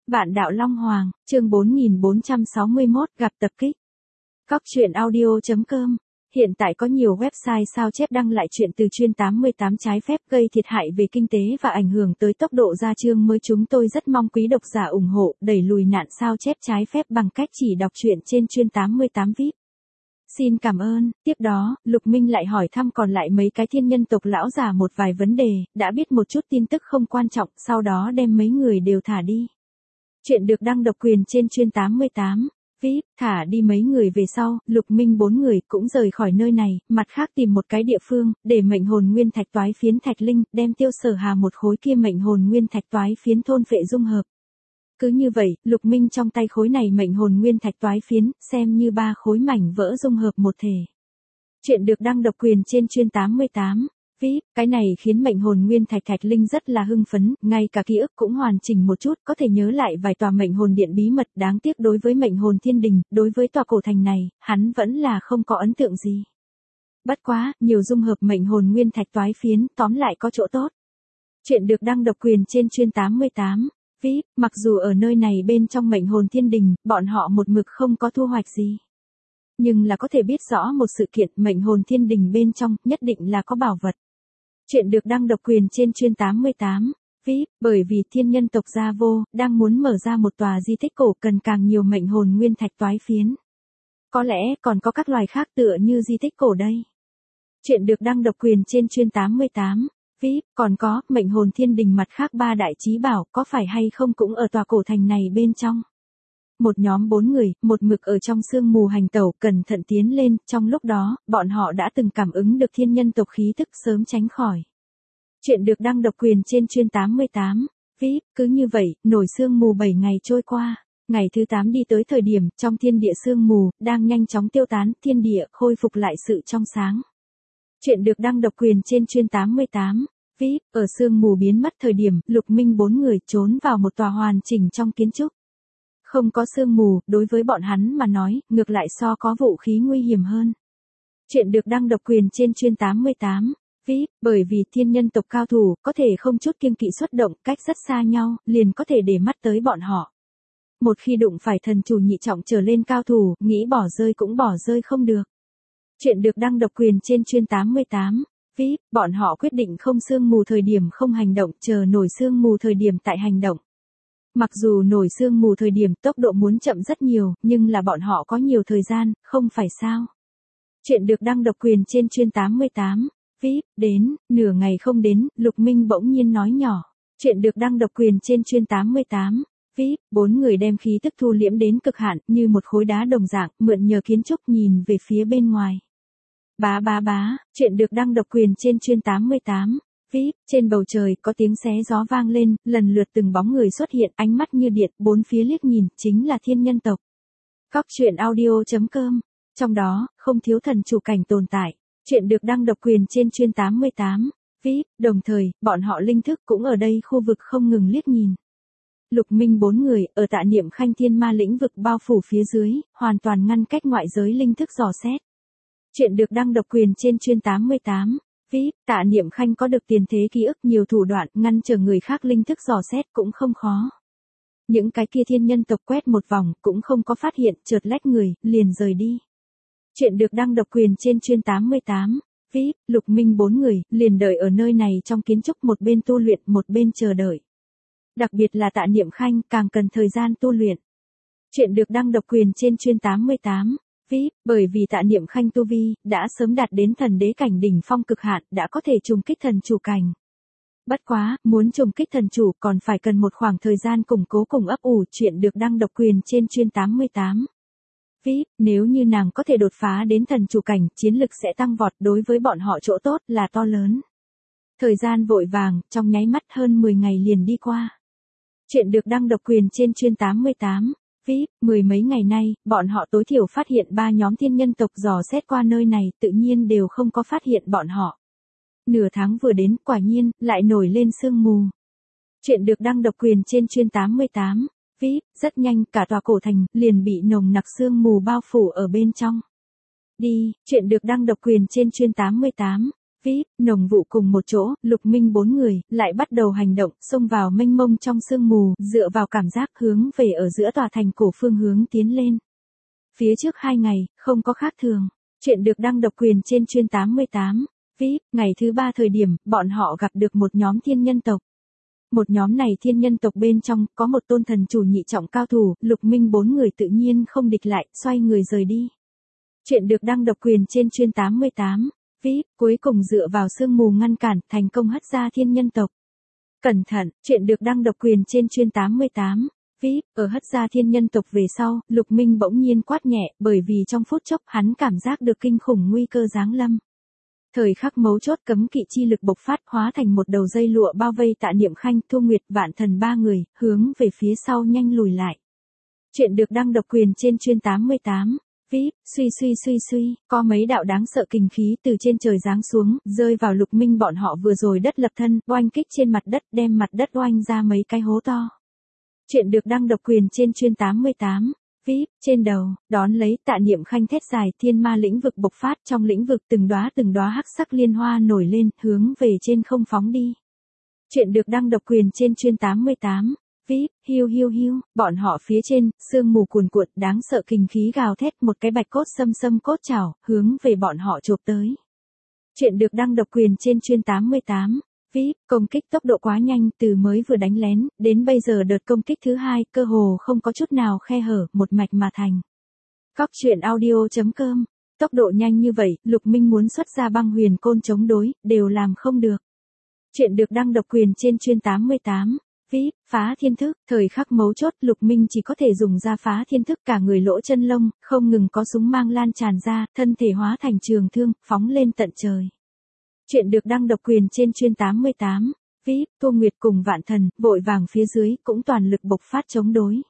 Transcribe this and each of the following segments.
Vạn Đạo Long Hoàng, chương 4461, gặp tập kích. Cóc truyện audio.com. Hiện tại có nhiều website sao chép đăng lại chuyện từ chuyên 88 trái phép gây thiệt hại về kinh tế và ảnh hưởng tới tốc độ ra chương mới. Chúng tôi rất mong quý độc giả ủng hộ, đẩy lùi nạn sao chép trái phép bằng cách chỉ đọc truyện trên chuyên 88 VIP. Xin cảm ơn. Tiếp đó, Lục Minh lại hỏi thăm còn lại mấy cái thiên nhân tộc lão già một vài vấn đề, đã biết một chút tin tức không quan trọng, sau đó đem mấy người đều thả đi. Chuyện được đăng độc quyền trên chuyên 88 VIP, thả đi mấy người về sau, Lục Minh 4 người cũng rời khỏi nơi này, mặt khác tìm một cái địa phương, để mệnh hồn nguyên thạch toái phiến thạch linh, đem Tiêu Sở Hà một khối kia mệnh hồn nguyên thạch toái phiến thôn phệ dung hợp. Cứ như vậy, Lục Minh trong tay khối này mệnh hồn nguyên thạch toái phiến, xem như 3 khối mảnh vỡ dung hợp một thể. Chuyện được đăng độc quyền trên chuyên 88 VIP, cái này khiến mệnh hồn nguyên thạch thạch linh rất là hưng phấn, ngay cả ký ức cũng hoàn chỉnh một chút, có thể nhớ lại vài tòa mệnh hồn điện bí mật. Đáng tiếc đối với mệnh hồn thiên đình, đối với tòa cổ thành này, hắn vẫn là không có ấn tượng gì. Bất quá, nhiều dung hợp mệnh hồn nguyên thạch toái phiến, tóm lại có chỗ tốt. Chuyện được đăng độc quyền trên chuyên 88 VIP, mặc dù ở nơi này bên trong mệnh hồn thiên đình, bọn họ một mực không có thu hoạch gì. Nhưng là có thể biết rõ một sự kiện, mệnh hồn thiên đình bên trong, nhất định là có bảo vật. Chuyện được đăng độc quyền trên chuyên 88 VIP, bởi vì thiên nhân tộc Gia Vô, đang muốn mở ra một tòa di tích cổ cần càng nhiều mệnh hồn nguyên thạch toái phiến. Có lẽ còn có các loài khác tựa như di tích cổ đây. Chuyện được đăng độc quyền trên chuyên 88 VIP, còn có, mệnh hồn thiên đình mặt khác 3 đại chí bảo, có phải hay không cũng ở tòa cổ thành này bên trong. Một nhóm 4 người, một mực ở trong sương mù hành tẩu, cẩn thận tiến lên, trong lúc đó, bọn họ đã từng cảm ứng được thiên nhân tộc khí tức, sớm tránh khỏi. Chuyện được đăng độc quyền trên chuyên 88 VIP, cứ như vậy, nổi sương mù 7 ngày trôi qua. Ngày thứ 8 đi tới thời điểm, trong thiên địa sương mù, đang nhanh chóng tiêu tán, thiên địa, khôi phục lại sự trong sáng. Chuyện được đăng độc quyền trên chuyên 88 VIP, ở sương mù biến mất thời điểm, Lục Minh 4 người trốn vào một tòa hoàn chỉnh trong kiến trúc. Không có sương mù, đối với bọn hắn mà nói, ngược lại so có vũ khí nguy hiểm hơn. Chuyện được đăng độc quyền trên chuyên 88 VIP, bởi vì thiên nhân tộc cao thủ, có thể không chút kiêng kỵ xuất động, cách rất xa nhau, liền có thể để mắt tới bọn họ. Một khi đụng phải thần chủ nhị trọng trở lên cao thủ, nghĩ bỏ rơi cũng bỏ rơi không được. Chuyện được đăng độc quyền trên chuyên 88 VIP, bọn họ quyết định không sương mù thời điểm không hành động, chờ nổi sương mù thời điểm tại hành động. Mặc dù nổi sương mù thời điểm tốc độ muốn chậm rất nhiều, nhưng là bọn họ có nhiều thời gian, không phải sao. Chuyện được đăng độc quyền trên chuyên 88 VIP, đến, nửa ngày không đến, Lục Minh bỗng nhiên nói nhỏ. Chuyện được đăng độc quyền trên chuyên 88 VIP, 4 người đem khí tức thu liễm đến cực hạn, như một khối đá đồng dạng, mượn nhờ kiến trúc nhìn về phía bên ngoài. Bá, chuyện được đăng độc quyền trên chuyên 88 VIP, trên bầu trời có tiếng xé gió vang lên, lần lượt từng bóng người xuất hiện, ánh mắt như điện, bốn phía liếc nhìn, chính là thiên nhân tộc. Cóc truyện audio.com. Trong đó, không thiếu thần chủ cảnh tồn tại. Chuyện được đăng độc quyền trên chuyên 88 VIP, đồng thời, bọn họ linh thức cũng ở đây khu vực không ngừng liếc nhìn. Lục Minh 4 người, ở Tạ Niệm Khanh thiên ma lĩnh vực bao phủ phía dưới, hoàn toàn ngăn cách ngoại giới linh thức dò xét. Chuyện được đăng độc quyền trên chuyên 88 VIP, Tạ Niệm Khanh có được tiền thế ký ức nhiều thủ đoạn, ngăn trở người khác linh thức dò xét cũng không khó. Những cái kia thiên nhân tộc quét một vòng, cũng không có phát hiện, chợt lách người, liền rời đi. Chuyện được đăng độc quyền trên chuyên 88 VIP, Lục Minh 4 người, liền đợi ở nơi này trong kiến trúc, một bên tu luyện, một bên chờ đợi. Đặc biệt là Tạ Niệm Khanh, càng cần thời gian tu luyện. Chuyện được đăng độc quyền trên chuyên 88 VIP, bởi vì Tạ Niệm Khanh tu vi, đã sớm đạt đến thần đế cảnh đỉnh phong cực hạn, đã có thể trùng kích thần chủ cảnh. Bất quá, muốn trùng kích thần chủ còn phải cần một khoảng thời gian củng cố cùng ấp ủ. Chuyện được đăng độc quyền trên chuyên 88 VIP, nếu như nàng có thể đột phá đến thần chủ cảnh, chiến lực sẽ tăng vọt, đối với bọn họ chỗ tốt là to lớn. Thời gian vội vàng, trong nháy mắt hơn 10 ngày liền đi qua. Chuyện được đăng độc quyền trên chuyên 88 VIP, 10 mấy ngày nay, bọn họ tối thiểu phát hiện 3 nhóm thiên nhân tộc dò xét qua nơi này, tự nhiên đều không có phát hiện bọn họ. Nửa tháng vừa đến, quả nhiên, lại nổi lên sương mù. Chuyện được đăng độc quyền trên chuyên 88 VIP, rất nhanh, cả tòa cổ thành, liền bị nồng nặc sương mù bao phủ ở bên trong. Đi, chuyện được đăng độc quyền trên chuyên 88 VIP, nồng vụ cùng một chỗ, Lục Minh 4 người, lại bắt đầu hành động, xông vào mênh mông trong sương mù, dựa vào cảm giác hướng về ở giữa tòa thành cổ phương hướng tiến lên. Phía trước 2 ngày, không có khác thường. Chuyện được đăng độc quyền trên chuyên 88. VIP, ngày thứ 3 thời điểm, bọn họ gặp được một nhóm thiên nhân tộc. Một nhóm này thiên nhân tộc bên trong, có một tôn thần chủ nhị trọng cao thủ, Lục Minh 4 người tự nhiên không địch lại, xoay người rời đi. Chuyện được đăng độc quyền trên chuyên 88. VIP, cuối cùng dựa vào sương mù ngăn cản, thành công hất ra thiên nhân tộc. Cẩn thận, chuyện được đăng độc quyền trên chuyên 88. VIP, ở hất ra thiên nhân tộc về sau, Lục Minh bỗng nhiên quát nhẹ, bởi vì trong phút chốc hắn cảm giác được kinh khủng nguy cơ giáng lâm. Thời khắc mấu chốt cấm kỵ chi lực bộc phát hóa thành một đầu dây lụa bao vây Tạ Niệm Khanh, Thu Nguyệt, Vạn Thần 3 người, hướng về phía sau nhanh lùi lại. Chuyện được đăng độc quyền trên chuyên 88. VIP, suy, có mấy đạo đáng sợ kinh khí từ trên trời giáng xuống, rơi vào Lục Minh bọn họ vừa rồi đất lập thân, oanh kích trên mặt đất, đem mặt đất oanh ra mấy cái hố to. Chuyện được đăng độc quyền trên chuyên 88. VIP, trên đầu, đón lấy Tạ Niệm Khanh thét dài, thiên ma lĩnh vực bộc phát, trong lĩnh vực từng đóa hắc sắc liên hoa nổi lên, hướng về trên không phóng đi. Chuyện được đăng độc quyền trên chuyên 88. VIP, hiu, bọn họ phía trên, sương mù cuồn cuộn, đáng sợ kinh khí gào thét, một cái bạch cốt xâm cốt chảo, hướng về bọn họ chộp tới. Chuyện được đăng độc quyền trên chuyên 88. VIP, công kích tốc độ quá nhanh, từ mới vừa đánh lén, đến bây giờ đợt công kích thứ 2, cơ hồ không có chút nào khe hở, một mạch mà thành. Cóc truyện audio.com, tốc độ nhanh như vậy, Lục Minh muốn xuất ra băng huyền côn chống đối, đều làm không được. Chuyện được đăng độc quyền trên chuyên 88. VIP, phá thiên thức, thời khắc mấu chốt, Lục Minh chỉ có thể dùng ra phá thiên thức, cả người lỗ chân lông, không ngừng có súng mang lan tràn ra, thân thể hóa thành trường thương, phóng lên tận trời. Chuyện được đăng độc quyền trên chuyên 88. VIP, Thu Nguyệt cùng Vạn Thần, vội vàng phía dưới, cũng toàn lực bộc phát chống đối.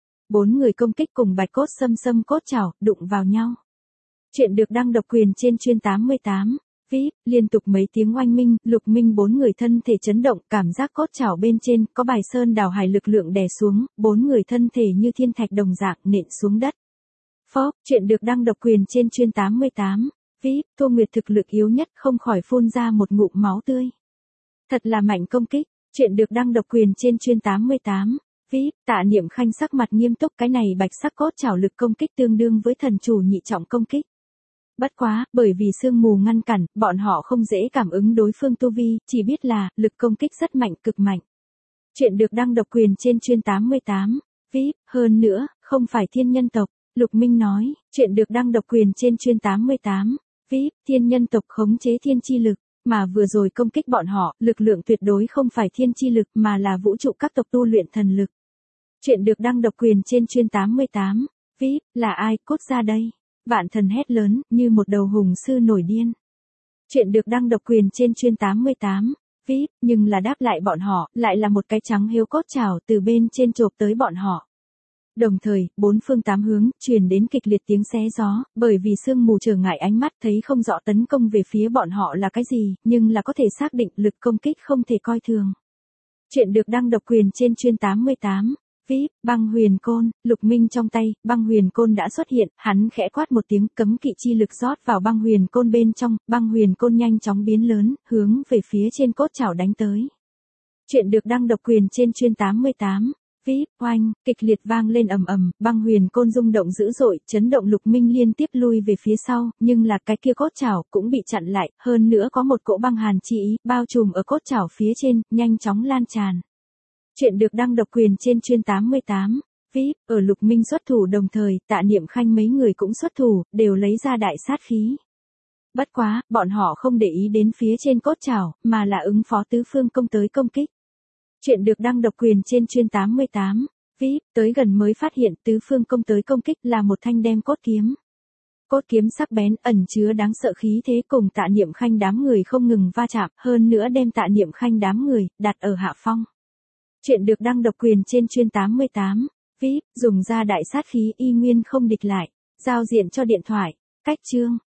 4 người công kích cùng bạch cốt xâm cốt chảo, đụng vào nhau. Chuyện được đăng độc quyền trên chuyên 88. VIP, liên tục mấy tiếng oanh minh, Lục Minh 4 người thân thể chấn động, cảm giác cốt chảo bên trên, có bài sơn đào hải lực lượng đè xuống, 4 người thân thể như thiên thạch đồng dạng nện xuống đất. Phốc, chuyện được đăng độc quyền trên chuyên 88. VIP, Thu Nguyệt thực lực yếu nhất không khỏi phun ra một ngụm máu tươi. Thật là mạnh công kích, chuyện được đăng độc quyền trên chuyên 88. VIP, Tạ Niệm Khanh sắc mặt nghiêm túc, cái này bạch sắc cốt chảo lực công kích tương đương với thần chủ nhị trọng công kích. Bất quá, bởi vì sương mù ngăn cản, bọn họ không dễ cảm ứng đối phương tu vi, chỉ biết là, lực công kích rất mạnh, cực mạnh. Chuyện được đăng độc quyền trên chuyên 88. VIP, hơn nữa, không phải thiên nhân tộc, Lục Minh nói, chuyện được đăng độc quyền trên chuyên 88. VIP, thiên nhân tộc khống chế thiên chi lực, mà vừa rồi công kích bọn họ, lực lượng tuyệt đối không phải thiên chi lực mà là vũ trụ các tộc tu luyện thần lực. Chuyện được đăng độc quyền trên chuyên 88. VIP, là ai, cút ra đây. Vạn Thần hét lớn, như một đầu hùng sư nổi điên. Chuyện được đăng độc quyền trên chuyên 88. VIP, nhưng là đáp lại bọn họ, lại là một cái trắng hiếu cốt chảo từ bên trên chộp tới bọn họ. Đồng thời, 4 phương 8 hướng, truyền đến kịch liệt tiếng xé gió, bởi vì sương mù trở ngại ánh mắt thấy không rõ tấn công về phía bọn họ là cái gì, nhưng là có thể xác định lực công kích không thể coi thường. Chuyện được đăng độc quyền trên chuyên 88. VIP, băng huyền côn, Lục Minh trong tay, băng huyền côn đã xuất hiện, hắn khẽ quát một tiếng, cấm kỵ chi lực rót vào băng huyền côn bên trong, băng huyền côn nhanh chóng biến lớn, hướng về phía trên cốt chảo đánh tới. Chuyện được đăng độc quyền trên chuyên 88. VIP, oanh, kịch liệt vang lên ầm ầm, băng huyền côn rung động dữ dội, chấn động Lục Minh liên tiếp lui về phía sau, nhưng là cái kia cốt chảo cũng bị chặn lại, hơn nữa có một cỗ băng hàn chi ý bao trùm ở cốt chảo phía trên, nhanh chóng lan tràn. Chuyện được đăng độc quyền trên chuyên 88. VIP, ở Lục Minh xuất thủ đồng thời, Tạ Niệm Khanh mấy người cũng xuất thủ, đều lấy ra đại sát khí. Bất quá, bọn họ không để ý đến phía trên cốt chảo, mà là ứng phó tứ phương công tới công kích. Chuyện được đăng độc quyền trên chuyên 88. VIP, tới gần mới phát hiện tứ phương công tới công kích là một thanh đem cốt kiếm. Cốt kiếm sắc bén ẩn chứa đáng sợ khí thế cùng Tạ Niệm Khanh đám người không ngừng va chạm, hơn nữa đem Tạ Niệm Khanh đám người đặt ở hạ phong. Chuyện được đăng độc quyền trên chuyên 88. VIP, dùng ra đại sát khí y nguyên không địch lại. Giao diện cho điện thoại. Cách chương.